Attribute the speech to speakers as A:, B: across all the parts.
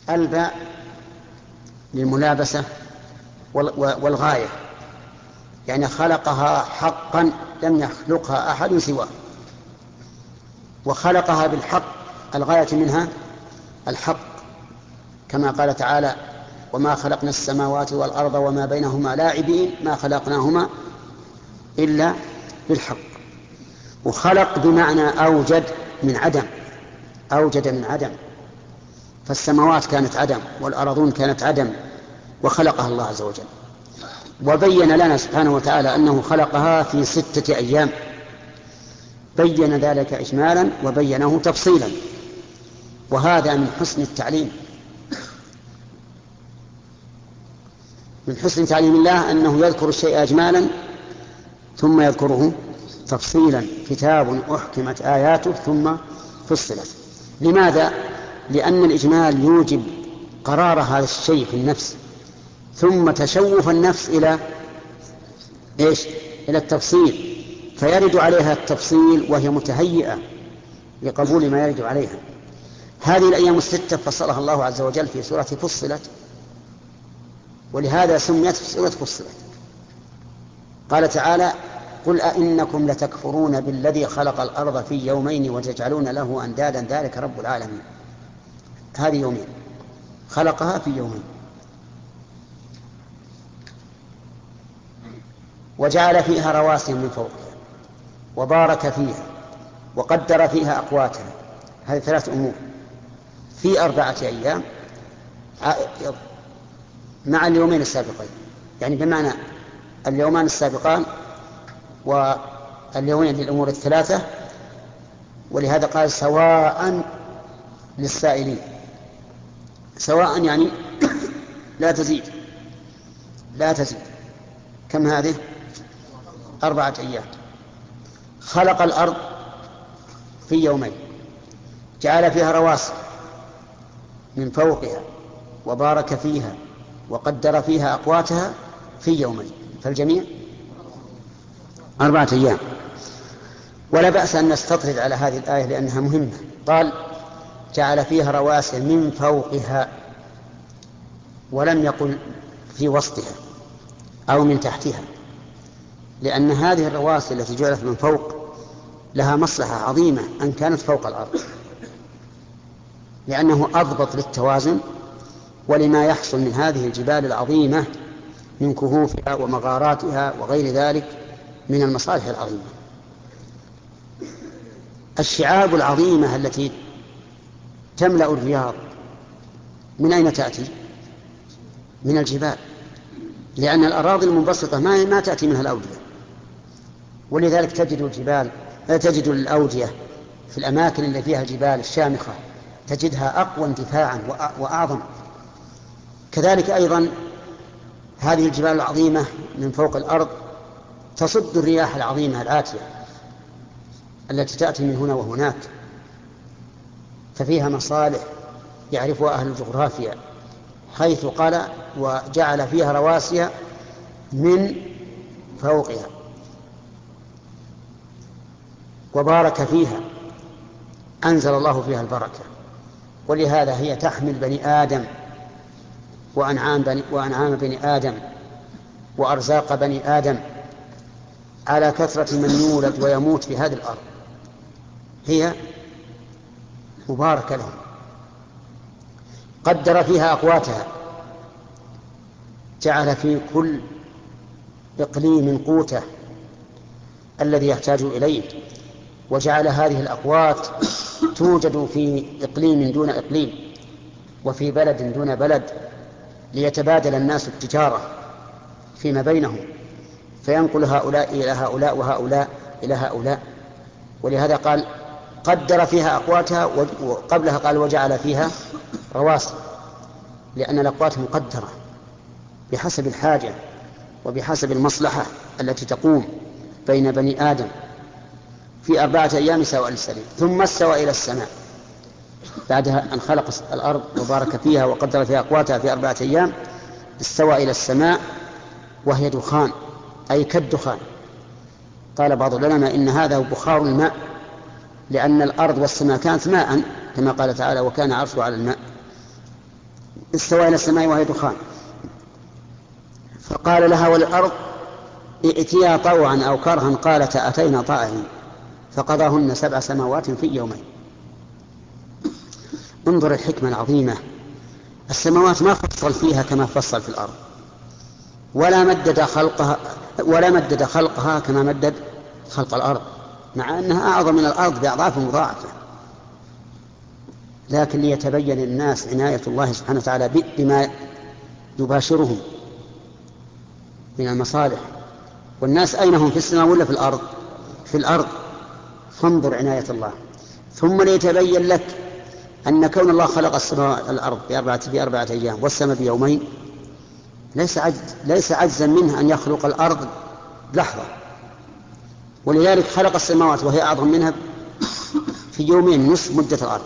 A: الباء للملابسة والغاية، يعني خلقها حقا لم يخلقها أحد سواه، وخلقها بالحق الغاية منها الحق، كما قال تعالى: وما خلقنا السماوات والأرض وما بينهما لاعبين ما خلقناهما إلا بالحق. وخلق بمعنى أوجد من عدم، أوجد من عدم، فالسماوات كانت عدم والأرضون كانت عدم وخلقها الله عز وجل. وبين لنا سبحانه وتعالى أنه خلقها في 6 أيام، بين ذلك إجمالا وبينه تفصيلا، وهذا من حسن التعليم، من حسن تعليم الله أنه يذكر الشيء إجمالا ثم يذكره تفصيلا: كتاب أحكمت آياته ثم فصلت. لماذا؟ لأن الإجمال يوجب قرار هذا الشيء في النفس، ثم تشوف النفس إلى التفصيل، فيرد عليها التفصيل وهي متهيئة لقبول ما يرد عليها. هذه الأيام 6 فصلها الله عز وجل في سورة فصلت، ولهذا سميت سورة فصلت. قال تعالى: قل أئنكم لتكفرون بالذي خلق الأرض في يومين وتجعلون له أندادا ذلك رب العالمين. هذه يومين خلقها في يومين، وجعل فيها رواسي من فوقها وبارك فيها وقدر فيها أقواتها. هذه 3 أمور في 4 أيام مع اليومين السابقين، يعني بمعنى اليومان السابقان واليومين للأمور ال3. ولهذا قال: سواء للسائلين. سواء يعني لا تزيد، لا تزيد. كم هذه؟ 4 أيام. خلق الأرض في يومين، جعل فيها رواسي من فوقها وبارك فيها وقدر فيها أقواتها في يومين، فالجميع 4 أيام. ولا بأس أن نستطرد على هذه الآية لأنها مهمة. قال: جعل فيها رواسي من فوقها، ولم يقل في وسطها أو من تحتها، لأن هذه الرواسي التي جعلت من فوق لها مصلحة عظيمة أن كانت فوق الأرض، لأنه أضبط للتوازن ولما يحصل من هذه الجبال العظيمة من كهوفها ومغاراتها وغير ذلك من المصالح العظيمة. الشعاب العظيمة التي تملأ الرياض من أين تأتي؟ من الجبال، لأن الأراضي المنبسطة ما تأتي منها الأودية، ولذلك تجد الأودية في الأماكن اللي فيها الجبال الشامخة تجدها أقوى انتفاعا وأعظم. كذلك أيضا هذه الجبال العظيمة من فوق الأرض تصد الرياح العظيمة الآتية التي تأتي من هنا وهناك، ففيها مصالح يعرفها أهل الجغرافيا، حيث قال: وجعل فيها رواسي من فوقها وبارك فيها، أنزل الله فيها البركة. ولهذا هي تحمل بني آدم وأنعام بني آدم وأرزاق بني آدم على كثرة من يولد ويموت في هذه الأرض، هي مباركة لهم. قدر فيها أقواتها، جعل في كل إقليم قوته الذي يحتاج إليه، وجعل هذه الأقوات توجد في إقليم دون إقليم وفي بلد دون بلد، ليتبادل الناس التجارة فيما بينهم، فينقل هؤلاء إلى هؤلاء وهؤلاء إلى هؤلاء. ولهذا قال: قدر فيها أقواتها، وقبلها قال: وجعل فيها رواسي، لأن الأقوات مقدرة بحسب الحاجة وبحسب المصلحة التي تقوم بين بني آدم في 4 أيام سواء للسائلين. ثم استوى إلى السماء بعدها أن خلق الأرض وبارك فيها وقدر فيها أقواتها في 4 أيام، استوى إلى السماء وهي دخان، أي كالدخان. قال بعض العلماء إن هذا بخار الماء، لأن الأرض والسماء كانت ماء كما قال تعالى: وكان عرشه على الماء. استوى إلى السماء وهي دخان، فقال لها وللأرض ائتيا طوعا أو كرها قالتا أتينا طائعين، فقضاهن 7 سماوات في يومين. انظر الحكمة العظيمة. السماوات ما فصل فيها كما فصل في الأرض، ولا مدد خلقها كما مدد خلق الأرض، مع أنها أعظم من الأرض بأضعاف مضاعفة، لكن ليتبين للناس عناية الله سبحانه وتعالى بما يباشرهم من المصالح. والناس أين هم؟ في السماء ولا في الأرض؟ في الأرض. فانظر عناية الله. ثم ليتبين لك أن كون الله خلق السماء الأرض بأربعة أيام والسماء بيومين ليس عجزا منه أن يخلق الأرض لحظة، ولذلك خلق السماوات وهي أعظم منها في يومين نصف مدة الأرض.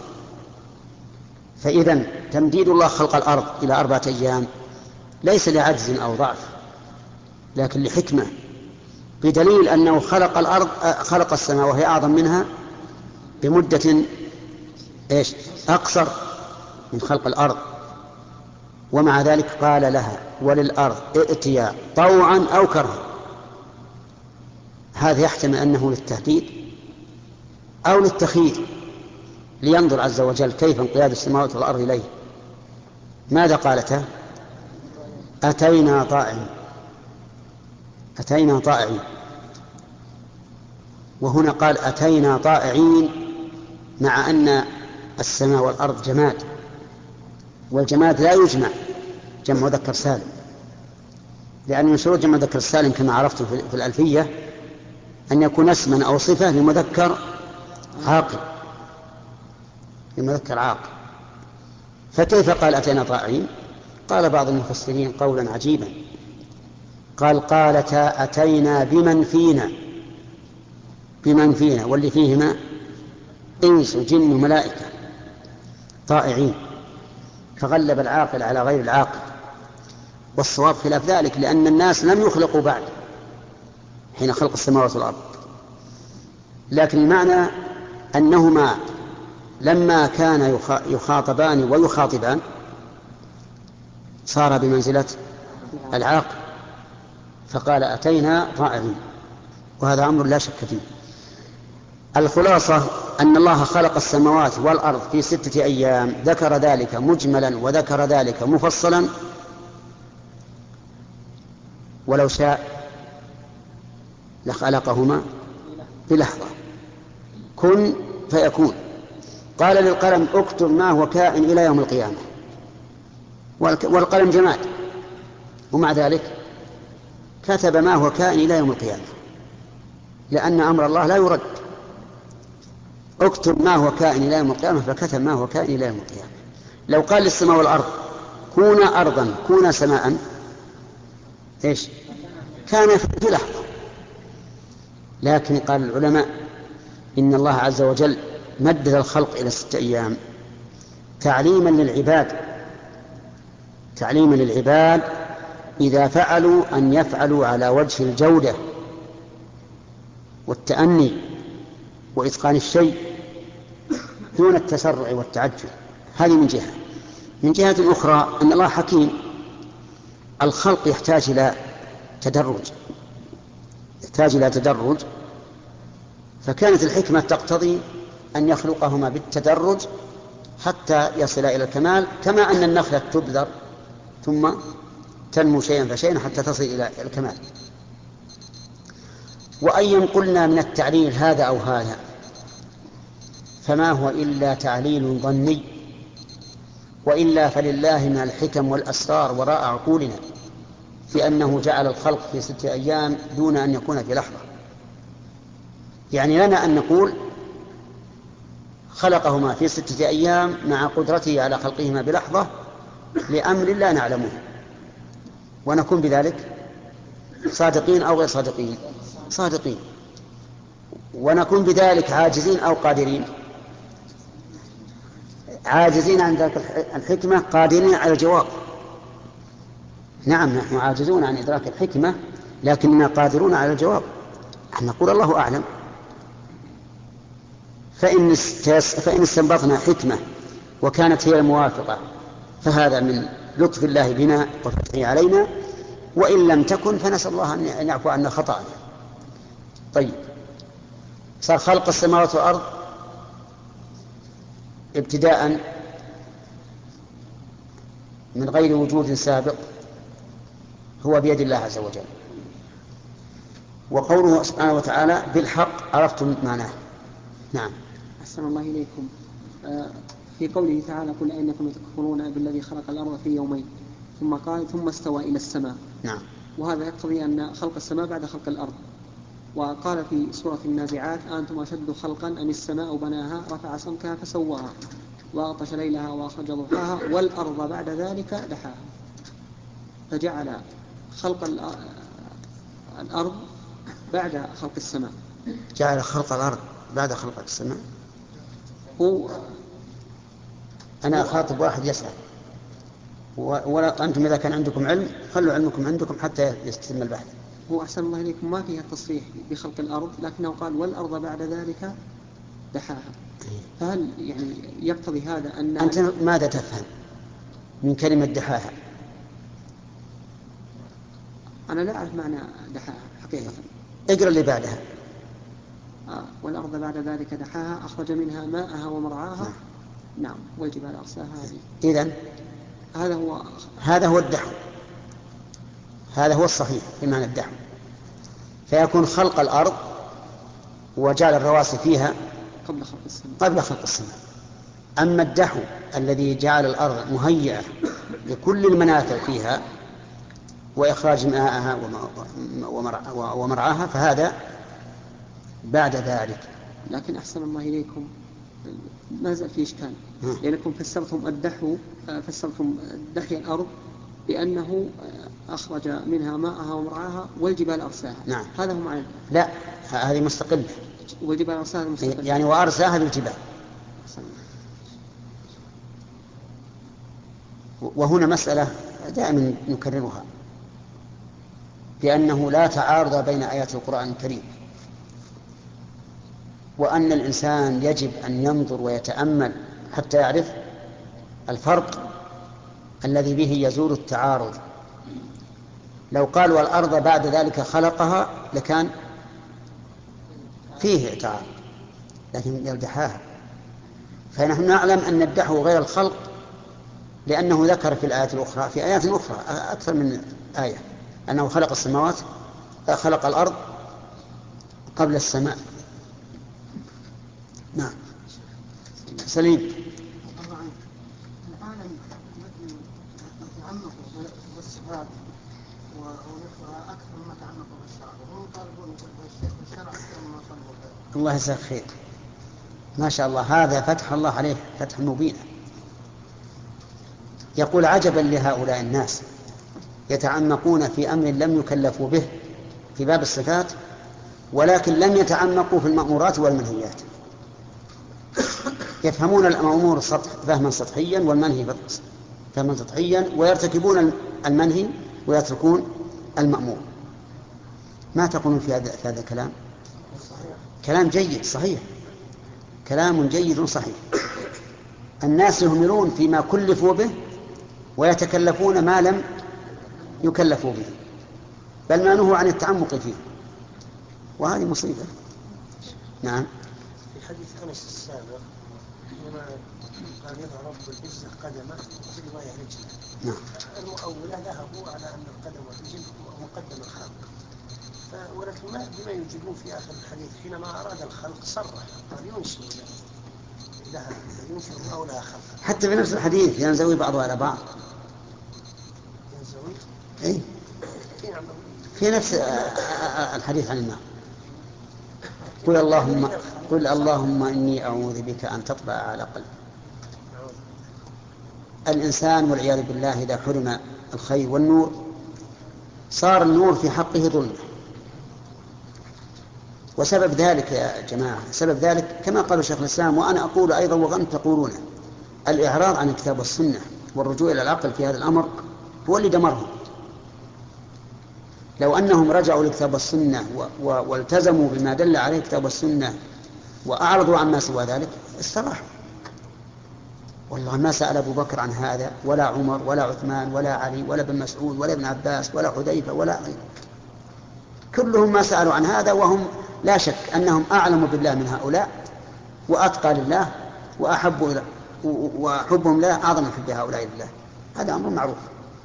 A: فإذا تمديد الله خلق الأرض إلى 4 أيام ليس لعجز أو ضعف، لكن لحكمة، بدليل أنه خلق السماء وهي أعظم منها بمدة أقصر من خلق الأرض، ومع ذلك قال لها وللأرض ائتيا طوعا أو كرها. هذا يحتمل أنه للتهديد أو للتخيير، لينظر عز وجل كيف انقياد السماوات والأرض إليه. ماذا قالتا؟ أتينا طائعين. أتينا طائعين. وهنا قال أتينا طائعين، مع أن السماء والأرض جماد، والجماد لا يجمع جمع مذكر سالم، لأن من شروط جمع مذكر السالم كما عرفت في الألفية أن يكون اسما أو صفة لمذكر عاقل. فكيف قال أتينا طائعين؟ قال بعض المفسرين قولا عجيبا، قالتا أتينا بمن فينا واللي فيهما إنس وجن وملائكة طائعين، فغلب العاقل على غير العاقل. والصواب خلاف ذلك، لأن الناس لم يخلقوا بعد حين خلق السماوات والأرض، لكن المعنى أنهما لما كان يخاطبان ويخاطبان صار بمنزلة العاقل، فقال أتينا طائعين، وهذا أمر لا شك فيه. الخلاصة أن الله خلق السماوات والأرض في 6 أيام، ذكر ذلك مجملا وذكر ذلك مفصلا، ولو شاء لخلقهما بلحظة، كن فيكون. قال للقلم اكتب ما هو كائن إلى يوم القيامة، والقلم جماد، ومع ذلك كتب ما هو كائن إلى يوم القيامة، لأن أمر الله لا يرد. اكتب ما هو كائن إلى يوم القيامة، فكتب ما هو كائن إلى يوم القيامة. لو قال للسماء والأرض كونا أرضا كونا سماء كان في لحظة. لكن قال العلماء إن الله عز وجل مدد الخلق إلى 6 أيام تعليما للعباد إذا فعلوا أن يفعلوا على وجه الجودة والتأني وإتقان الشيء دون التسرع والتعجل. هذه من جهة. من جهة أخرى أن الله حكيم، الخلق يحتاج إلى تدرج، فكانت الحكمة تقتضي أن يخلقهما بالتدرج حتى يصل إلى الكمال، كما أن النخلة تبذر ثم تنمو شيئا فشيئا حتى تصل إلى الكمال. وأيا قلنا من التعليل هذا أو هذا، فما هو إلا تعليل ظني، وإلا فلله من الحكم والأسرار وراء عقولنا في أنه جعل الخلق في 6 أيام دون أن يكون في لحظة. يعني لنا أن نقول خلقهما في 6 أيام مع قدرته على خلقهما بلحظة لأمر لا نعلمه، ونكون بذلك صادقين أو غير صادقين، ونكون بذلك عاجزين أو قادرين، عاجزين عن ذلك الحكمة قادرين على الجواب. نعم، نحن عاجزون عن إدراك الحكمة لكننا قادرون على الجواب. نقول الله أعلم. فإن استنبطنا حكمة وكانت هي الموافقة فهذا من لطف الله بنا وفتحه علينا، وإن لم تكن فنسأل الله أن يعفو عنا خطأنا. طيب، صار خلق السماوات والأرض ابتداء من غير وجود سابق هو بيد الله عز وجل. وقوله سبحانه وتعالى بالحق عرفتم معناه. نعم.
B: أحسن الله إليكم. في قوله تعالى قل أئنكم تكفرون بالذي خلق الأرض في يومين ثم قال ثم استوى إلى السماء.
A: نعم.
B: وهذا يقتضي أن خلق السماء بعد خلق الأرض. وقال في سورة النازعات أنتم أشد خلقا أم السماء بناها رفع سمكها فسواها وأغطش ليلها وأخرج ضحاها والأرض بعد ذلك دحاها. فجعل خلق الأرض بعد خلق السماء.
A: جعل خلق الأرض بعد خلق السماء. أنا أخاطب واحد يسأل، ولا أنتم إذا كان عندكم علم خلوا علمكم عندكم حتى يستتم البحث.
B: هو أحسن الله إليكم ما فيها تصريح بخلق الأرض، لكنه قال والأرض بعد ذلك دحاها. فهل يعني يقتضي هذا أن
A: أنت ماذا تفهم من كلمة دحاها؟
B: أنا لا أعرف معنى دحاها حقيقة.
A: اقرأ اللي بعدها.
B: والأرض بعد ذلك دحاها أخرج منها ماءها ومرعاها. نعم. والجبال أرساها.
A: إذن هذا هو الدحو، هذا هو الصحيح في معنى الدحو. فيكون خلق الأرض وجعل الرواسي فيها قبل خلق السماء. أما الدحو الذي جعل الأرض مهيئة لكل المنافع فيها وإخراج ماءها ومرعاها فهذا بعد ذلك.
B: لكن أحسن الله إليكم ما زال في إشكال، لأنكم فسرتم دحي الأرض بأنه أخرج منها ماءها ومرعاها والجبال أرساها.
A: نعم.
B: هذا هو معنى.
A: لا، هذه مستقلة.
B: والجبال أرساها مستقلة.
A: يعني وأرساها بالجبال. وهنا مسألة دائما نكررها، بأنه لا تعارض بين آيات القرآن الكريم، وأن الإنسان يجب أن ينظر ويتأمل حتى يعرف الفرق الذي به يزول التعارض. لو قال والأرض بعد ذلك خلقها لكان فيه اعتراض، لكن يدحاها. فنحن نعلم أن الدحو غير الخلق، لأنه ذكر في الآيات الأخرى في آيات أخرى أكثر من آية أنه خلق السماوات خلق الأرض قبل السماء. نعم. سليم.
C: العالم يتعمق بالصفات ونفسها أكثر مما تعمق بالشرع، وهم يطالبون بالشرع أكثر مما طلبوا.
A: الله يجزاك خير، ما شاء الله، هذا فتح الله عليه فتح مبين. يقول عجبا لهؤلاء الناس يتعمقون في أمر لم يكلفوا به في باب الصفات، ولكن لم يتعمقوا في المأمورات والمنهيات. يفهمون الأمور فهما سطحيا والمنهي فهما سطحيا، ويرتكبون المنهي ويتركون المأمور. ما تقولون في هذا الكلام؟ كلام جيد صحيح، كلام جيد صحيح. الناس يهملون فيما كلفوا به ويتكلفون ما لم يكلفوا به، بل ما نهوا عن التعمق فيه، وهذه مصيبة. نعم.
C: في حديث أنس السابق حينما قال يضع رب العزة قدمه وفي رواية رجله.
A: نعم.
C: المؤولة ذهبوا على أن القدم والرجل مقدم الخلق، ولكن بما يوجدون في آخر الحديث حينما أراد الخلق صرح قال ينشئ لها ينشئ الله لها خلقا.
A: حتى في نفس الحديث ينزوي بعضها على بعض.
C: ينزوي؟
A: أي في نفس الحديث عن الماء. قل اللهم إني أعوذ بك أن تطبع على قلبي. الإنسان والعياذ بالله إذا حرم الخير والنور صار النور في حقه ظلمة. وسبب ذلك يا جماعة، سبب ذلك كما قال شيخ الإسلام وأنا أقول أيضا وأنتم تقولون، الإعراض عن الكتاب والسنة والرجوع إلى العقل في هذا الأمر هو اللي دمرهم. لو أنهم رجعوا للكتاب والسنة والتزموا بما دل عليه الكتاب والسنة وأعرضوا عما سوى ذلك استراحوا. والله ما سأل أبو بكر عن هذا ولا عمر ولا عثمان ولا علي ولا ابن مسعود ولا ابن عباس ولا حذيفة ولا غيره، كلهم ما سألوا عن هذا، وهم لا شك أنهم أعلم بالله من هؤلاء وأتقى لله وحبهم له أعظم من حب هؤلاء لله. هذا أمر معروف.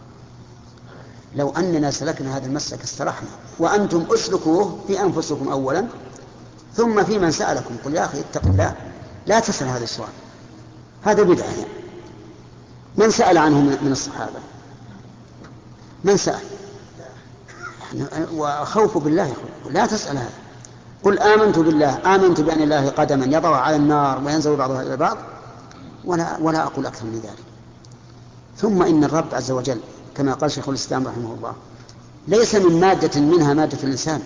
A: لو أننا سلكنا هذا المسلك استرحنا، وأنتم أسلكوه في أنفسكم أولا ثم في من سألكم. قل يا أخي اتق الله لا تسأل هذا السؤال، هذا بدعة يعني. من سأل عنه من الصحابة؟ من سأل؟ وخوف بالله يقول لا تسأل هذا. قل آمنت بالله، آمنت بأن الله قدما يضع على النار وينزل بعضها إلى بعض، ولا أقول أكثر من ذلك. ثم إن الرب عز وجل كما قال شيخ الإسلام رحمه الله ليس من مادة منها مادة الإنسان.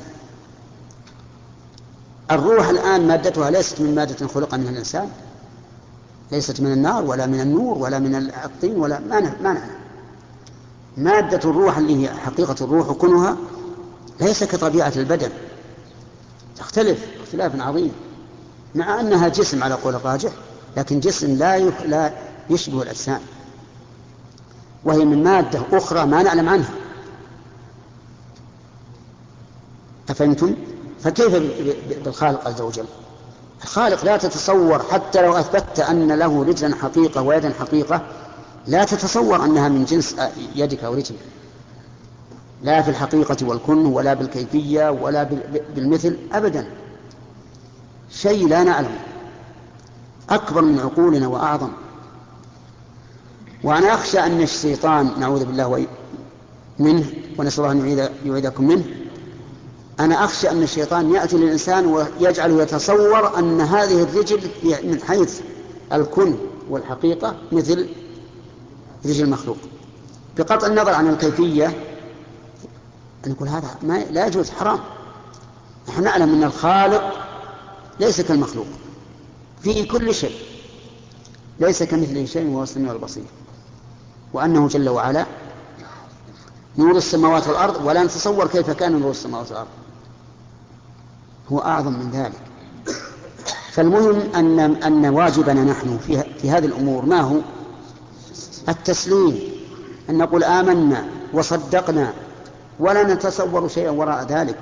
A: الروح الآن مادتها ليست من مادة خلق منها الإنسان، ليست من النار ولا من النور ولا من الطين ولا ما نعلم. مادة الروح اللي هي حقيقة الروح وكنها ليس كطبيعة البدن، تختلف اختلاف عظيم، مع أنها جسم على قول الراجح، لكن جسم لا يشبه الأجسام، وهي من مادة أخرى ما نعلم عنها. أفهمتم؟ فكيف بالخالق عز وجل؟ الخالق لا تتصور، حتى لو أثبتت أن له رجلا حقيقة ويدا حقيقة، لا تتصور أنها من جنس يدك أو رجلك، لا في الحقيقة والكن ولا بالكيفية ولا بالمثل أبدا. شيء لا نعلم، أكبر من عقولنا وأعظم. وأنا أخشى أن الشيطان نعوذ بالله منه ونسأل الله أن يعيذكم منه، أنا أخشى أن الشيطان يأتي للإنسان ويجعله يتصور أن هذه الرجل من حيث الكن والحقيقة مثل رجل المخلوق، بقطع النظر عن الكيفية. نقول هذا لا يجوز، حرام. نحن نعلم أن الخالق ليس كالمخلوق في كل شيء، ليس كمثله شيء وهو السميع البصير، وأنه جل وعلا نور السماوات والأرض، ولا نتصور كيف كان نور السماوات والأرض، هو أعظم من ذلك. فالمهم أن واجبنا نحن في هذه الأمور ما هو؟ التسليم، أن نقول آمنا وصدقنا، ولا نتصور شيئا وراء ذلك،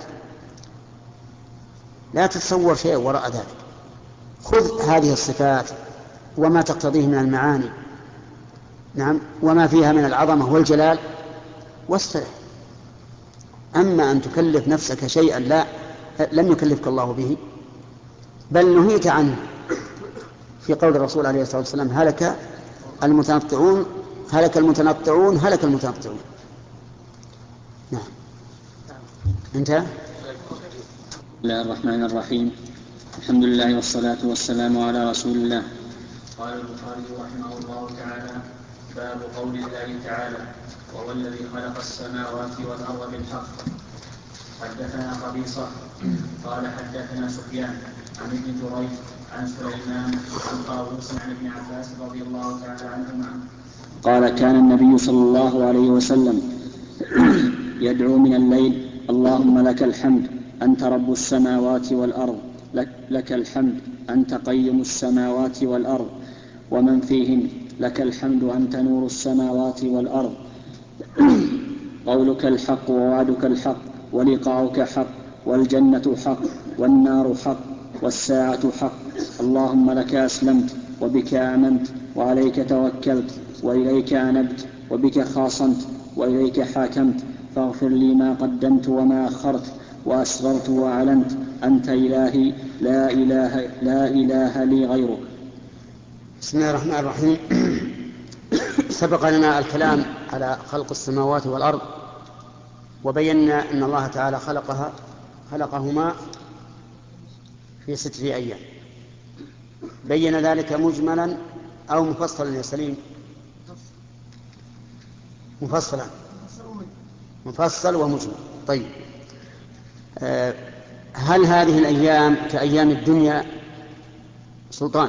A: لا تتصور شيئا وراء ذلك. خذ هذه الصفات وما تقتضيه من المعاني، نعم، وما فيها من العظمة والجلال واسترح. أما أن تكلف نفسك شيئا لم يكلفك الله به، بل نهيت عنه في قول الرسول عليه الصلاة والسلام هلك المتنطعون هلك المتنطعون هلك المتنطعون. نعم. انتهى.
D: بسم الله الرحمن الرحيم، الحمد لله والصلاة والسلام على رسول الله. قال البخاري رحمه الله تعالى: باب قول الله تعالى: وهو الذي خلق السماوات والأرض بالحق. حدثنا قبيصة قال حدثنا سفيان عن ابن جريج عن سليمان عن طاووس عن ابن عباس رضي الله تعالى عنهما قال: كان النبي صلى الله عليه وسلم يدعو من الليل: اللهم لك الحمد أنت رب السماوات والأرض، لك الحمد أنت قيم السماوات والأرض ومن فيهن، لك الحمد أنت نور السماوات والأرض، قولك الحق ووعدك الحق ولقاؤك حق والجنة حق والنار حق والساعة حق، اللهم لك أسلمت وبك آمنت وعليك توكلت وإليك أنبت وبك خاصمت وإليك حاكمت، فاغفر لي ما قدمت وما أخرت وأسررت وأعلنت، أنت إلهي لا إله لي غيرك.
A: بسم الله الرحمن الرحيم. سبق لنا الكلام على خلق السماوات والأرض، وبينا أن الله تعالى خلقهما في 6 أيام. بين ذلك مجملا أو مفصلا يا سليم؟ مفصلا، مفصل ومجمل. طيب، هل هذه الأيام كأيام الدنيا سلطان؟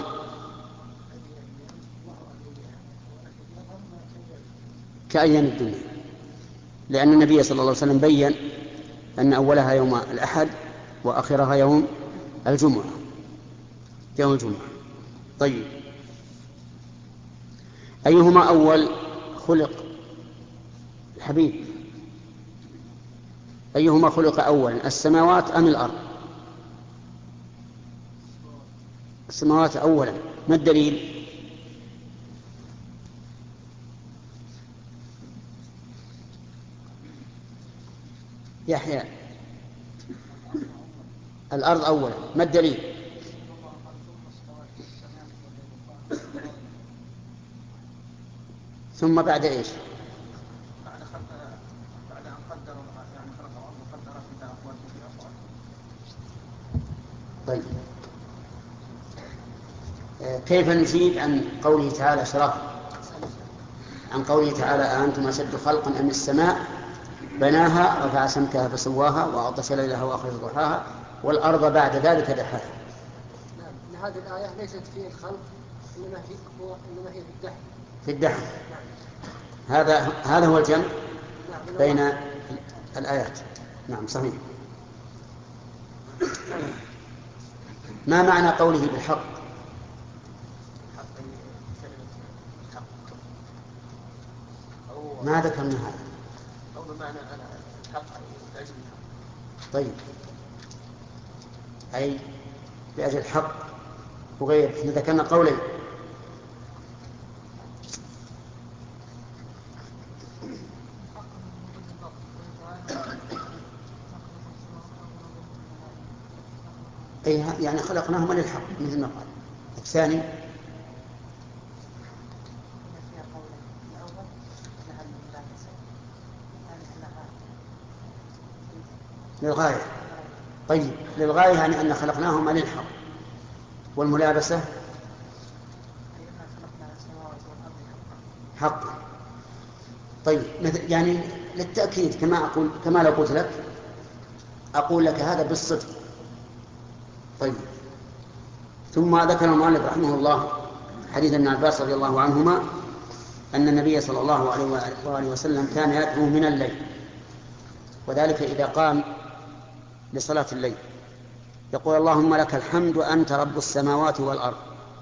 A: كأيام الدنيا، لأن النبي صلى الله عليه وسلم بيّن أن أولها يوم الأحد وآخرها يوم الجمعة. طيب، أيهما أول خلق الحبيب؟ أيهما خلق أولا، السماوات أم الأرض؟ السماوات أولا. ما الدليل؟ يحيى. الأرض أولا. ما الدليل؟ ثم بعد إيش؟
C: بعد أن قدر يعني خلق الأرض وقدر فيها أقوات وفيها أقوات.
A: طيب كيف نجيب عن قوله تعالى شرف عن قوله تعالى أأنتم أشد خلقا أم السماء بناها رفع سمكها فسواها وأغطش ليلها وأخرج ضحاها والأرض بعد ذلك دحاها؟
C: نعم، هذه الآية ليست في الخلق إنما هي في الدحر.
A: في الدحر. هذا هو الجمع بين الآيات. نعم صحيح. ما معنى قوله بالحق؟ ما ذكرنا هذا.
C: أو بمعنى أنا الحق لأجل الحق.
A: طيب أي لأجل الحق وغير. احنا ذكرنا قولين. أي يعني خلقناهما للحق مثل ما قال. الثاني للغاية. طيب للغاية يعني أن خلقناهما للحق. والملابسة حق. طيب يعني للتأكيد كما لو قلت لك أقول لك هذا بالصدق. طيب ثم ذكر المؤلف رحمه الله حديث ابن عباس رضي الله عنهما أن النبي صلى الله عليه وآله وسلم كان يدعو من الليل، وذلك إذا قام لصلاة الليل يقول اللهم لك الحمد أنت رب السماوات والأرض،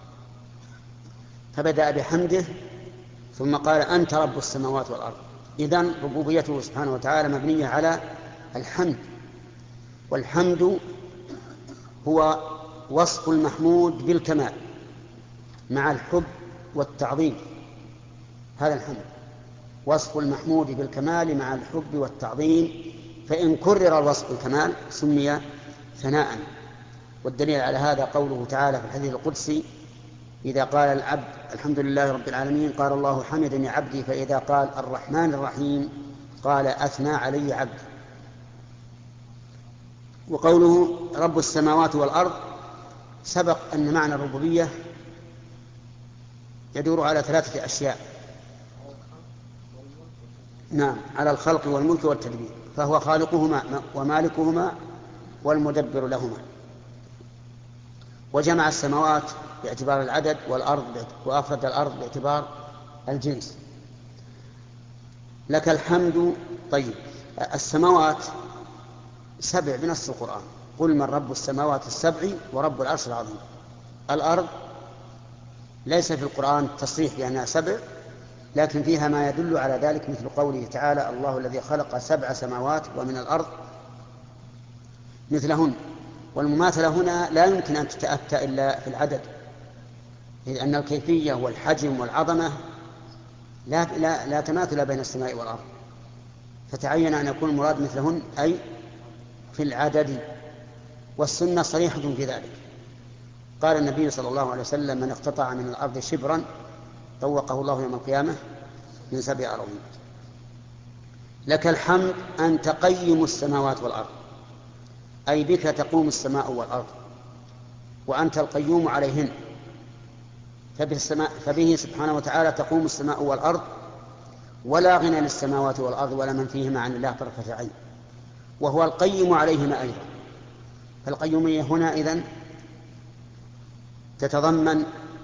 A: فبدأ بحمده ثم قال أنت رب السماوات والأرض. إذن ربوبيته سبحانه وتعالى مبنية على الحمد، والحمد هو وصف المحمود بالكمال مع الحب والتعظيم. هذا الحمد وصف المحمود بالكمال مع الحب والتعظيم، فإن كرر الوصف بالكمال سمي ثناء. والدليل على هذا قوله تعالى في الحديث القدسي إذا قال العبد الحمد لله رب العالمين قال الله حمدني عبدي، فإذا قال الرحمن الرحيم قال أثنى علي عبدي. وقوله رب السماوات والأرض سبق أن معنى الربوبية يدور على 3 أشياء. نعم، على الخلق والملك والتدبير، فهو خالقهما ومالكهما والمدبر لهما. وجمع السماوات باعتبار العدد وأفرد الأرض باعتبار الجنس. لك الحمد. طيب السماوات 7 بنص القرآن، قل من رب السماوات السبع ورب العرش العظيم. الأرض ليس في القرآن تصريح بأنها 7، لكن فيها ما يدل على ذلك مثل قوله تعالى الله الذي خلق 7 سماوات ومن الأرض مثلهن. والمماثلة هنا لا يمكن أن تتأتى إلا في العدد، إذ أن الكيفية والحجم والعظمة لا تماثل بين السماء والأرض، فتعين أن يكون المراد مثلهن أي في العدد. والسنة صريحة في ذلك. قال النبي صلى الله عليه وسلم من اقتطع من الأرض شبرا طوقه الله يوم القيامة من 7 أراضين. لك الحمد أنت قيم السماوات والأرض، أي بك تقوم السماء والأرض وأنت القيوم عليهن، فبه سبحانه وتعالى تقوم السماء والأرض، ولا غنى للسماوات والأرض ولا من فيهما عن الله طرفة عين، وهو القيم عليهما أيضا. فالقيومية هنا إذن تتضمن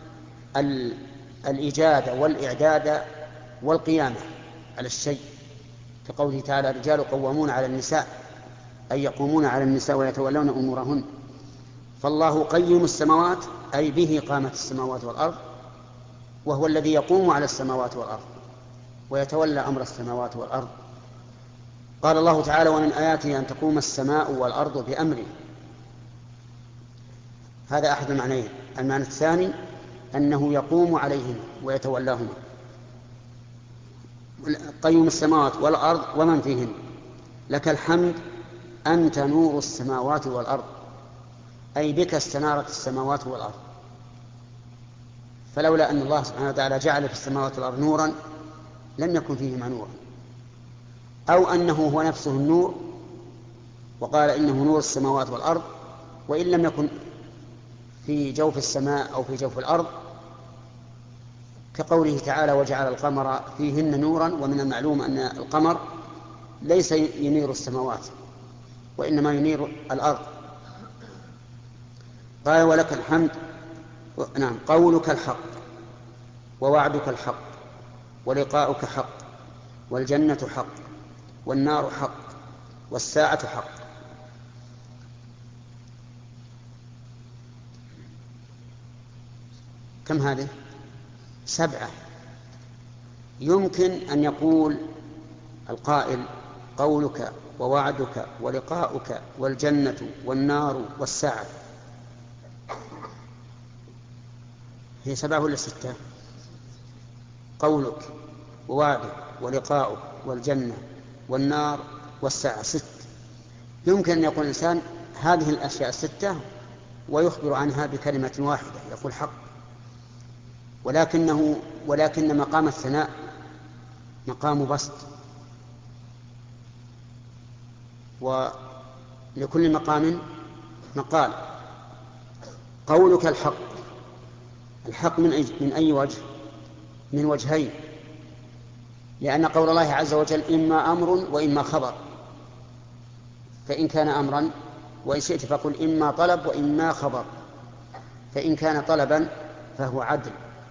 A: الإيجاد والإعداد والقيامة على الشيء، كقوله تعالى الرجال قوامون على النساء، أي يقومون على النساء ويتولون أمورهن. فالله قيم السماوات أي به قامت السماوات والأرض، وهو الذي يقوم على السماوات والأرض ويتولى أمر السماوات والأرض. قال الله تعالى: ومن آياته أن تقوم السماء والأرض بأمره. هذا أحد المعنيين. المعنى الثاني أنه يقوم عليهما ويتولاهما. قيوم السماوات والأرض ومن فيهن، لك الحمد أنت نور السماوات والأرض، أي بك استنارت السماوات والأرض. فلولا أن الله سبحانه وتعالى جعل في السماوات والأرض نورا لم يكن فيهما نورا، أو أنه هو نفسه النور وقال إنه نور السماوات والأرض، وإن لم يكن في جوف السماء أو في جوف الأرض، كقوله تعالى: وجعل القمر فيهن نورا. ومن المعلوم أن القمر ليس ينير السماوات وإنما ينير الأرض. قال: ولك الحمد. نعم، قولك الحق ووعدك الحق ولقاؤك حق والجنة حق والنار حق والساعة حق. كم هذه؟ 7. يمكن أن يقول القائل: قولك ووعدك ولقاؤك والجنة والنار والساعة. هي 7 ولا 6؟ قولك ووعدك ولقاؤك والجنة والنار والساعة 6. يمكن أن يقول الإنسان هذه الأشياء 6 ويخبر عنها بكلمة واحدة، يقول حق. ولكن مقام الثناء مقام بسط، ولكل مقام مقال. قولك الحق، الحق من أي وجه؟ من وجهين، لأن قول الله عز وجل إما أمر وإما خبر، فإن كان أمرا وإن شئت فقل إما طلب وإما خبر، فإن كان طلبا فهو عدل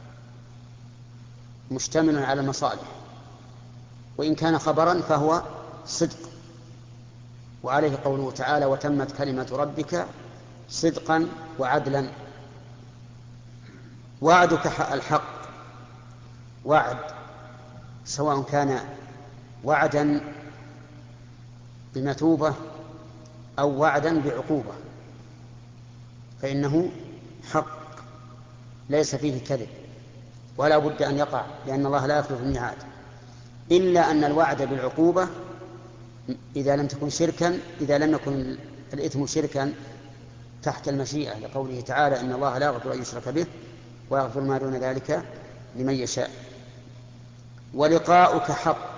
A: مشتمل على المصالح، وإن كان خبرا فهو صدق. وعليه قوله تعالى: وتمت كلمة ربك صدقا وعدلا. وعدك الحق، وعد سواء كان وعدا بمثوبة أو وعدا بعقوبة فإنه حق ليس فيه كذب ولا بد أن يقع، لأن الله لا يخلف الميعاد، إلا أن الوعد بالعقوبة إذا لم يكن الإثم شركا تحت المشيئة، لقوله تعالى: إن الله لا يغفر أن يشرك به ويغفر ما دون ذلك لمن يشاء. ولقاؤك حق،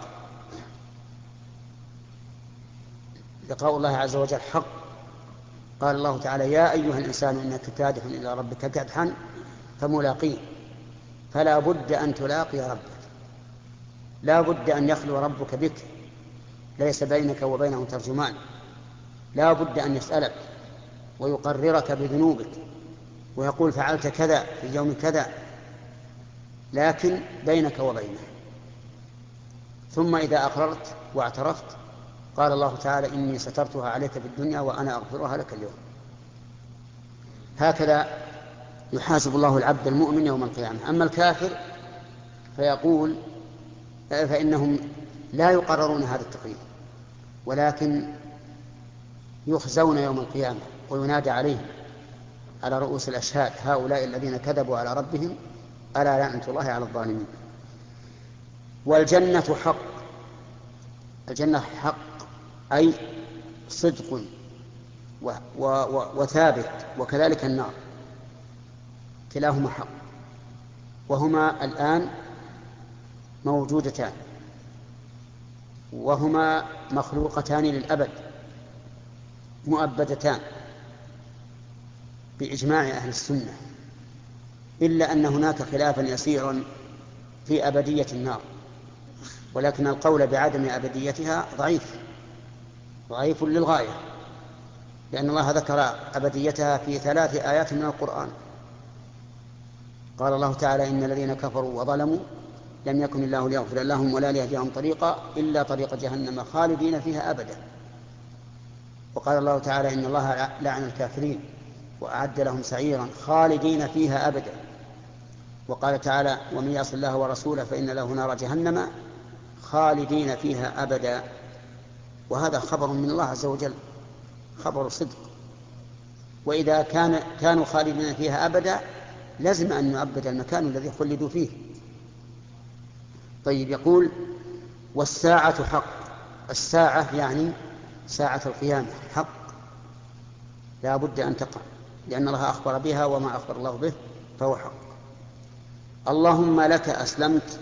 A: لقاء الله عز وجل حق. قال الله تعالى: يا أيها الإنسان إنك كادح إلى ربك كدحا فملاقيه. فلا بد أن تلاقي ربك، لا بد أن يخلو ربك بك، ليس بينك وبينه ترجمان، لا بد أن يسألك ويقررك بذنوبك ويقول فعلت كذا في يوم كذا، لكن بينك وبينه. ثم إذا أقررت واعترفت قال الله تعالى: إني سترتها عليك في الدنيا وأنا أغفرها لك اليوم. هكذا يحاسب الله العبد المؤمن يوم القيامة. أما الكافر فإنهم لا يقررون هذا التقرير، ولكن يخزون يوم القيامة وينادى عليهم على رؤوس الأشهاد: هؤلاء الذين كذبوا على ربهم ألا لعنة الله على الظالمين. والجنة حق، الجنة حق أي صدق وثابت، وكذلك النار، كلاهما حق، وهما الآن موجودتان، وهما مخلوقتان للأبد مؤبدتان بإجماع أهل السنة، إلا أن هناك خلافا يسيرا في أبدية النار، ولكن القول بعدم أبديتها ضعيف للغاية، لأن الله ذكر أبديتها في 3 آيات من القرآن. قال الله تعالى: إن الذين كفروا وظلموا لم يكن الله ليغفر لهم ولا ليهديهم طريقا إلا طريق جهنم خالدين فيها أبدا. وقال الله تعالى: إن الله لعن الكافرين وأعد لهم سعيرا خالدين فيها أبدا. وقال تعالى ومن يعص الله ورسوله فإن له نار جهنم خالدين فيها أبدا، وهذا خبر من الله عز وجل، خبر صدق. وإذا كانوا خالدين فيها أبدا لازم أن نؤبد المكان الذي خلدوا فيه. طيب، يقول والساعة حق. الساعة يعني ساعة القيامة حق، لا بد أن تقع، لأن الله أخبر بها، وما أخبر الله به فهو حق. اللهم لك أسلمت،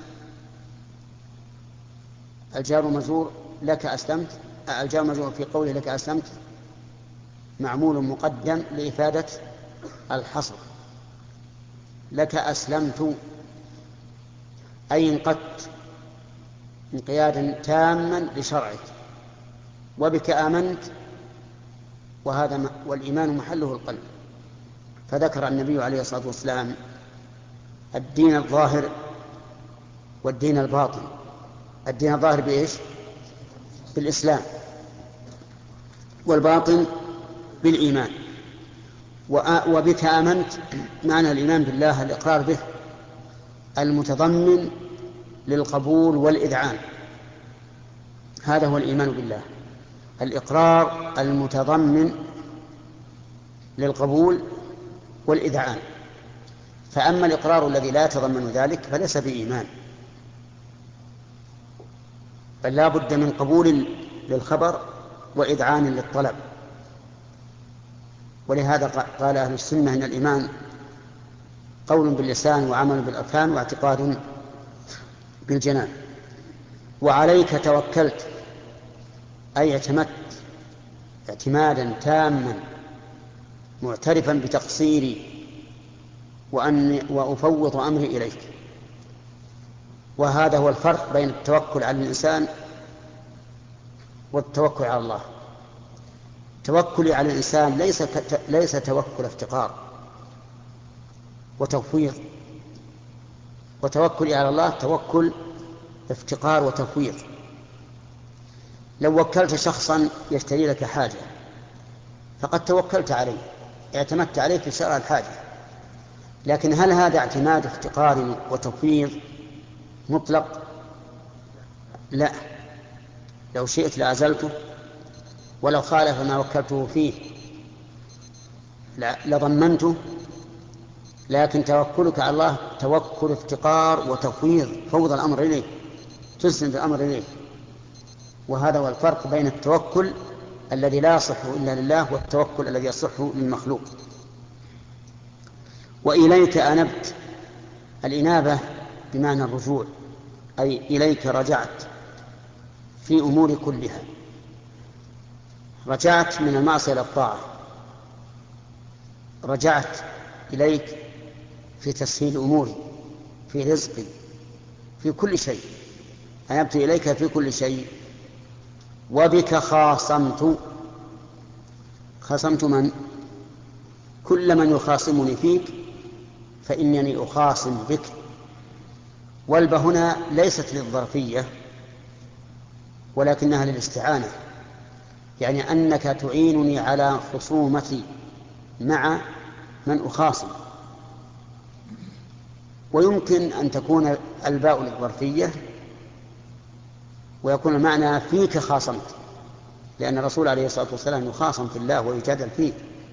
A: الجار مجرور لك أسلمت، الجار مجرور في قوله لك أسلمت معمول مقدم لإفادة الحصر. لك أسلمت أي انقدت انقيادا تاما لشرعك، وبك آمنت، وهذا والإيمان محله القلب. فذكر النبي عليه الصلاة والسلام الدين الظاهر والدين الباطن. الدين الظاهر بإيش؟ بالإسلام، والباطن بالإيمان. وبك آمنت معنى الإيمان بالله الإقرار به المتضمن للقبول والإذعان، هذا هو الإيمان بالله، الإقرار المتضمن للقبول والإذعان. فأما الإقرار الذي لا يتضمن ذلك فليس بإيمان، بل لا بد من قبول للخبر وإذعان للطلب. ولهذا قال أهل السنة إن الإيمان قول باللسان وعمل بالأركان واعتقاد بالجنان. وعليك توكلت أي اعتمدت اعتمادا تاما معترفا بتقصيري وأفوض أمري إليك. وهذا هو الفرق بين التوكل على الإنسان والتوكل على الله. توكلي على الإنسان ليس توكل افتقار وتفويض، وتوكلي على الله توكل افتقار وتفويض. لو وكلت شخصا يشتري لك حاجة فقد توكلت عليه، اعتمدت عليه في شراء الحاجة، لكن هل هذا اعتماد افتقار وتفويض مطلق؟ لا، لو شئت لأزلته، ولو خالف ما وكلته فيه لضمنته، لكن توكلك على الله توكل افتقار وتفويض، فوض الأمر إليه، تسند الأمر إليه. وهذا هو الفرق بين التوكل الذي لا يصح إلا لله والتوكل الذي يصح للمخلوق. وإليك أنبت، الإنابة بمعنى الرجوع، أي إليك رجعت في أمور كلها. رجعت من المعصية إلى الطاعة، رجعت إليك في تسهيل أموري، في رزقي، في كل شيء، أنبت إليك في كل شيء. وبك خاصمت، خاصمت من؟ كل من يخاصمني فيك فإنني أخاصم بك. والب هنا ليست للظرفية ولكنها للاستعانة، يعني أنك تعينني على خصومتي مع من أخاصم. ويمكن أن تكون الباء للظرفية ويكون المعنى فيك خاصمت، لأن الرسول عليه الصلاة والسلام يخاصم في الله ويجادل فيه،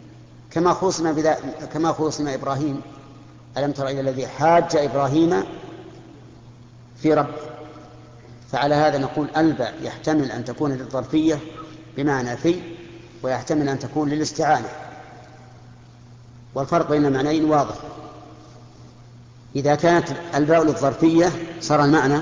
A: كما خوصم إبراهيم. ألم تر إلى الذي حاج إبراهيم في ربه؟ فعلى هذا نقول الباء يحتمل أن تكون للظرفية بمعنى في، ويحتمل أن تكون للاستعانة، والفرق بين المعنيين واضح. إذا كانت الباء للظرفية صار المعنى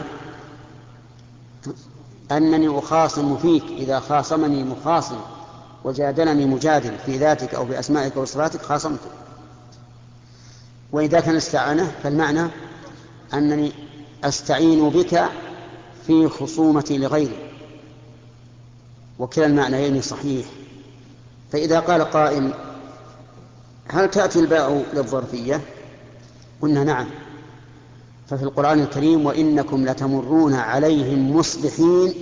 A: أنني أخاصم فيك، إذا خاصمني مخاصم وجادلني مجادل في ذاتك أو بأسمائك وصفاتك خاصمته. وإذا كان استعانة فالمعنى أنني أستعين بك في خصومتي لغيري، وكلا المعنيين صحيح. فإذا قال قائل هل تأتي الباء للظرفية؟ قلنا نعم. ففي القرآن الكريم وإنكم لتمرون عليهم مصبحين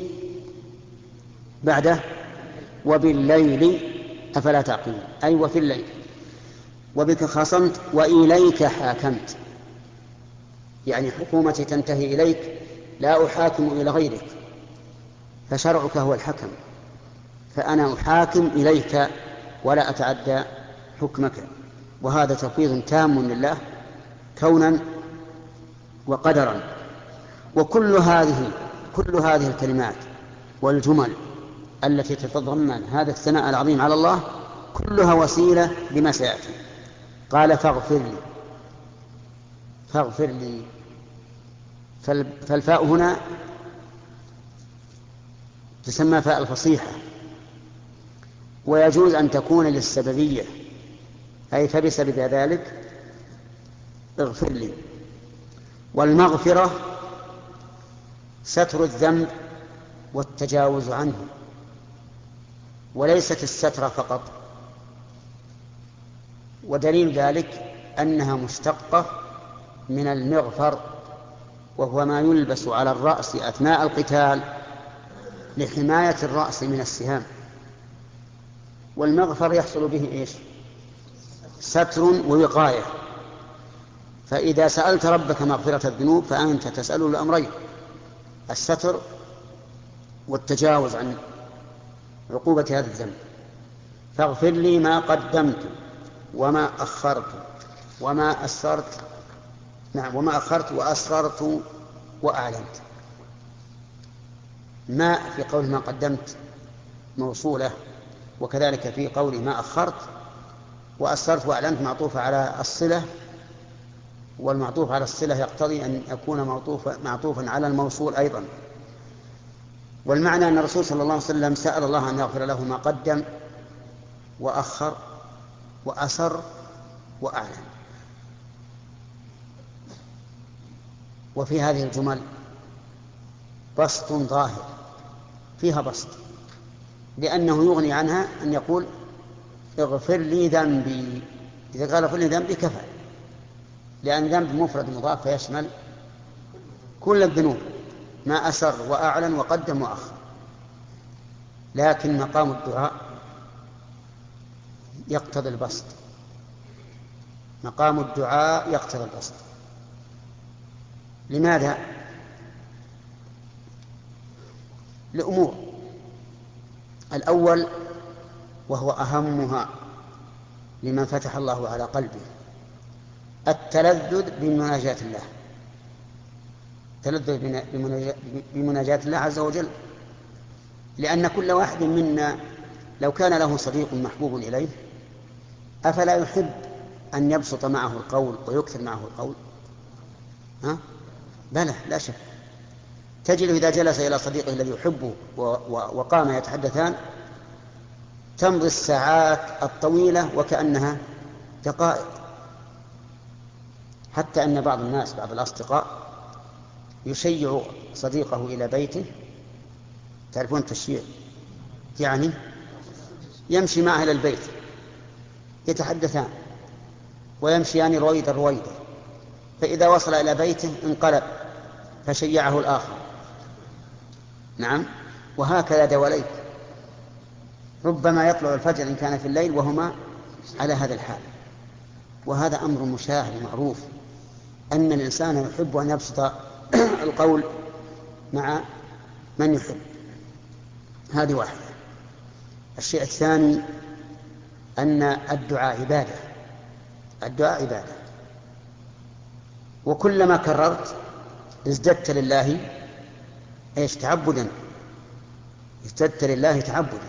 A: بعده وبالليل أفلا تعقلون، أي وفي الليل. وبك خاصمت وإليك حاكمت، يعني حكومتي تنتهي إليك، لا أحاكم إلى غيرك، فشرعك هو الحكم، فأنا أحاكم إليك ولا أتعدى حكمك. وهذا تفويض تام لله كونا وقدرا. وكل هذه الكلمات والجمل التي تتضمن هذا الثناء العظيم على الله كلها وسيلة لما سيأتي. قال فاغفر لي. فالفاء هنا تسمى فاء الفصيحة، ويجوز أن تكون للسببية، أي فبسبب ذلك اغفر لي. والمغفرة ستر الذنب والتجاوز عنه، وليست الستر فقط. ودليل ذلك أنها مشتقة من المغفر، وهو ما يلبس على الرأس أثناء القتال لحماية الرأس من السهام. والمغفر يحصل به إيش؟ ستر ووقاية. فإذا سألت ربك مغفرة الذنوب فأنت تسأله الأمرين: الستر والتجاوز عن عقوبة هذا الذنب. فاغفر لي ما قدمت وما أخرت وما أسررت، وما أخرت وأسررت وأعلنت. ما في قول ما قدمت موصولة، وكذلك في قول ما أخرت، وأسررت وأعلنت معطوفة على الصلة، والمعطوف على الصلة يقتضي أن يكون معطوفا على الموصول أيضا. والمعنى أن الرسول صلى الله عليه وسلم سأل الله أن يغفر له ما قدم وأخر وأسر وأعلن. وفي هذه الجمل بسط ظاهر، فيها بسط، لأنه يغني عنها أن يقول اغفر لي ذنبي. إذا قال اغفر لي ذنبي كفى، لأن ذنب مفرد مضاف فيشمل كل الذنوب، ما أسر وأعلن وقدم وأخر. لكن مقام الدعاء يقتضي البسط، مقام الدعاء يقتضي البسط. لماذا؟ لأمور: الأول وهو أهمها لمن فتح الله على قلبه، التلذذ بمناجاة الله، التلذذ بمناجاة الله عز وجل. لأن كل واحد منا لو كان له صديق محبوب إليه أفلا يحب أن يبسط معه القول ويكثر معه القول؟ بلى، لا شك. تجد إذا جلس إلى صديقه الذي يحبه وقام يتحدثان تمضي الساعات الطويلة وكأنها دقائق، حتى أن بعض الناس، بعض الأصدقاء، يشيع صديقه إلى بيته. تعرفون التشييع؟ يعني يمشي معه إلى البيت يتحدثان ويمشيان رويدا، فإذا وصل إلى بيته انقلب فشيعه الآخر. نعم، وهكذا دواليك، ربما يطلع الفجر إن كان في الليل وهما على هذا الحال. وهذا أمر مشاهد معروف، أن الإنسان يحب أن يبسط القول مع من يحب. هذه واحدة. الشيء الثاني أن الدعاء عبادة، الدعاء عبادة، وكلما كررت ازددت لله ايش؟ تعبدا، ازددت لله تعبدا،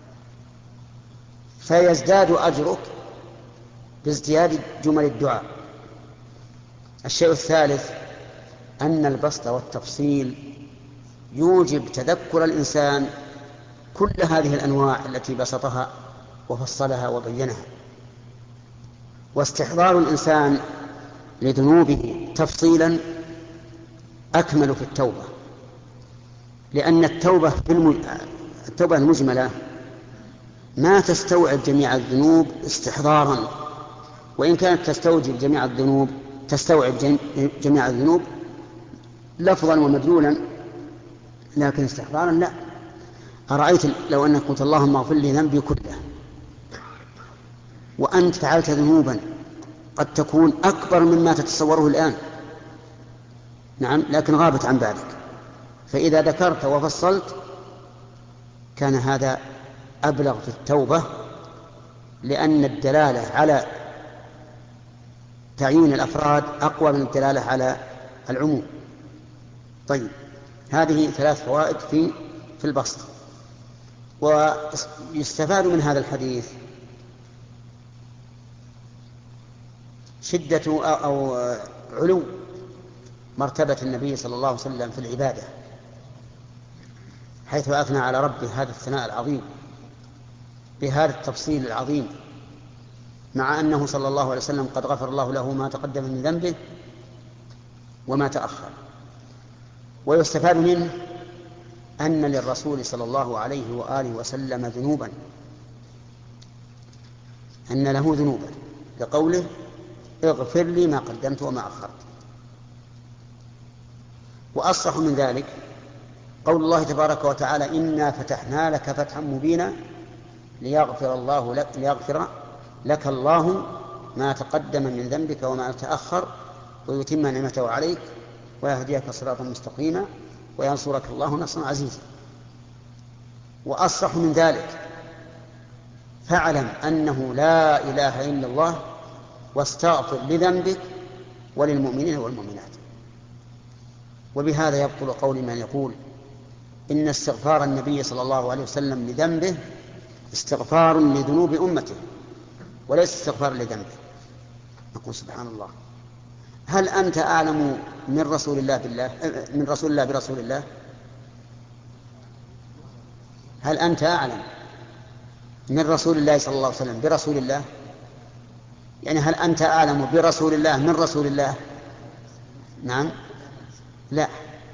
A: فيزداد أجرك بازدياد جمل الدعاء. الشيء الثالث أن البسط والتفصيل يوجب تذكر الإنسان كل هذه الأنواع التي بسطها وفصلها وبينها، واستحضار الإنسان لذنوبه تفصيلا أكمل في التوبة، لأن التوبة المجملة ما تستوعب جميع الذنوب استحضارا، وإن كانت تستوعب جميع الذنوب لفظا ومدلولا، لكن استحضارا لا. أرأيت لو أنك قلت اللهم اغفر لي ذنبي كله، وأنت فعلت ذنوبا قد تكون أكبر مما تتصوره الآن، نعم، لكن غابت عن بالك، فإذا ذكرت وفصلت كان هذا أبلغ في التوبة، لأن الدلالة على تعيين الأفراد أقوى من الدلالة على العموم. طيب، هذه 3 فوائد في البسط. ويستفاد من هذا الحديث شدة أو علو مرتبة النبي صلى الله عليه وسلم في العبادة، حيث أثنى على ربه هذا الثناء العظيم بهذا التفصيل العظيم، مع أنه صلى الله عليه وسلم قد غفر الله له ما تقدم من ذنبه وما تأخر. ويستفاد منه أن للرسول صلى الله عليه وآله وسلم ذنوبا، أن له ذنوبا، لقوله اغفر لي ما قدمت وما أخرت. وأصح من ذلك قول الله تبارك وتعالى إنا فتحنا لك فتحا مبينا ليغفر لك الله ما تقدم من ذنبك وما تأخر ويتم نعمته عليك ويهديك صراطا مستقيما وينصرك الله نصرا عزيزا. وأصح من ذلك فاعلم أنه لا إله إلا الله واستغفر لذنبك وللمؤمنين والمؤمنات. وبهذا يبطل قول من يقول إن استغفار النبي صلى الله عليه وسلم لذنبه استغفار لذنوب أمته وليس استغفار لذنبه. نقول سبحان الله، هل أنت أعلم من رسول الله برسول الله؟ هل أنت أعلم من رسول الله صلى الله عليه وسلم برسول الله؟ يعني هل أنت أعلم برسول الله من رسول الله؟ نعم، لا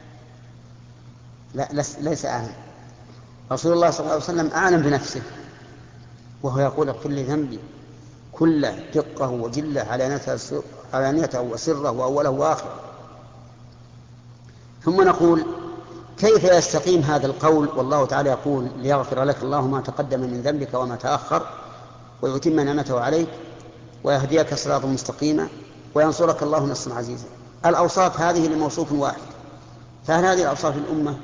A: ليس أعلم. رسول الله صلى الله عليه وسلم أعلم بنفسه، وهو يقول اغفر لي ذنبي كله دقه وجله علانيته وسره وأوله وآخره. ثم نقول كيف يستقيم هذا القول والله تعالى يقول ليغفر لك الله ما تقدم من ذنبك وما تأخر ويتم نعمته عليك ويهديك صراطا مستقيما وينصرك الله نصرا عزيزا؟ الأوصاف هذه لموصوف واحد، فهل هذه الأوصاف الأمة؟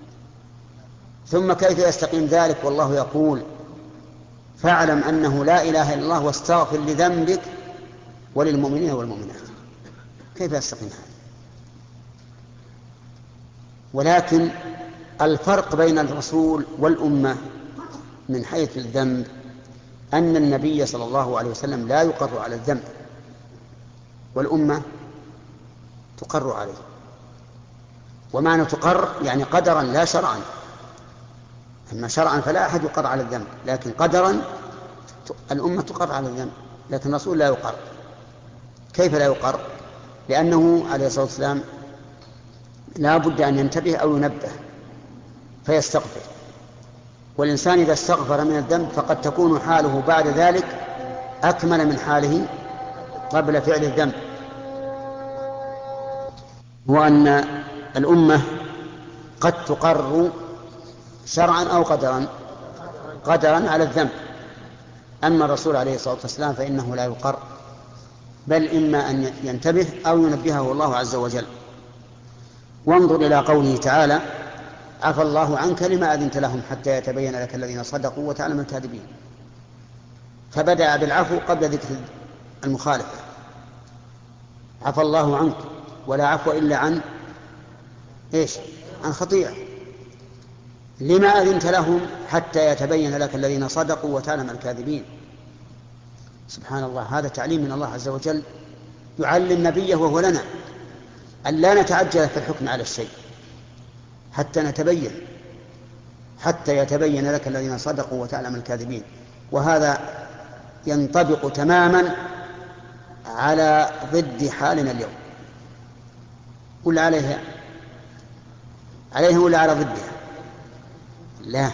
A: ثم كيف يستقيم ذلك والله يقول فاعلم أنه لا إله إلا الله واستغفر لذنبك وللمؤمنين والمؤمنات؟ كيف يستقيم هذا؟ ولكن الفرق بين الرسول والأمة من حيث الذنب أن النبي صلى الله عليه وسلم لا يقر على الذنب والأمة تقر عليه. ومعنى تقر يعني قدرا لا شرعا، أما شرعا فلا أحد يقر على الذنب، لكن قدرا الأمة تقر على الذنب، لكن الرسول لا يقر. كيف لا يقر؟ لأنه عليه الصلاة والسلام لا بد أن ينتبه أو ينبه فيستغفر، والإنسان إذا استغفر من الذنب فقد تكون حاله بعد ذلك أكمل من حاله قبل فعل الذنب. وأن الأمة قد تقر شرعا أو قدرا على الذنب، أما الرسول عليه الصلاة والسلام فإنه لا يقر، بل إما أن ينتبه أو ينبهه الله عز وجل. وانظر إلى قوله تعالى عفى الله عنك لما أذنت لهم حتى يتبين لك الذين صدقوا وتعلم الكاذبين، فبدأ بالعفو قبل ذكر المخالفة. عفى الله عنك، ولا عفو إلا عن عن خطيئة. لما أذنت لهم حتى يتبين لك الذين صدقوا وتعلم الكاذبين. سبحان الله، هذا تعليم من الله عز وجل يعلم نبيه وهو لنا أن لا نتعجل في الحكم على الشيء حتى يتبين لك الذين صدقوا وتعلم الكاذبين. وهذا ينطبق تماما على ضد حالنا اليوم، ولا عليها ولا على ضدها؟ لا،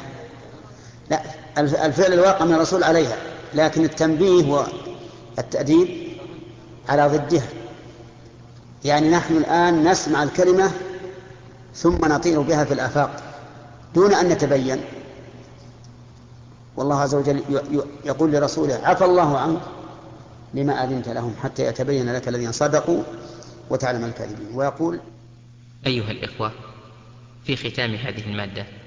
A: الفعل الواقع من الرسول عليها، لكن التنبيه والتأديب على ضدها. يعني نحن الآن نسمع الكلمة ثم نطير بها في الآفاق دون أن نتبين، والله عز وجل يقول لرسوله عفى الله عنك لما أذنت لهم حتى يتبين لك الذين صدقوا وتعلم الكاذبين. ويقول
E: أيها الإخوة، في ختام هذه المادة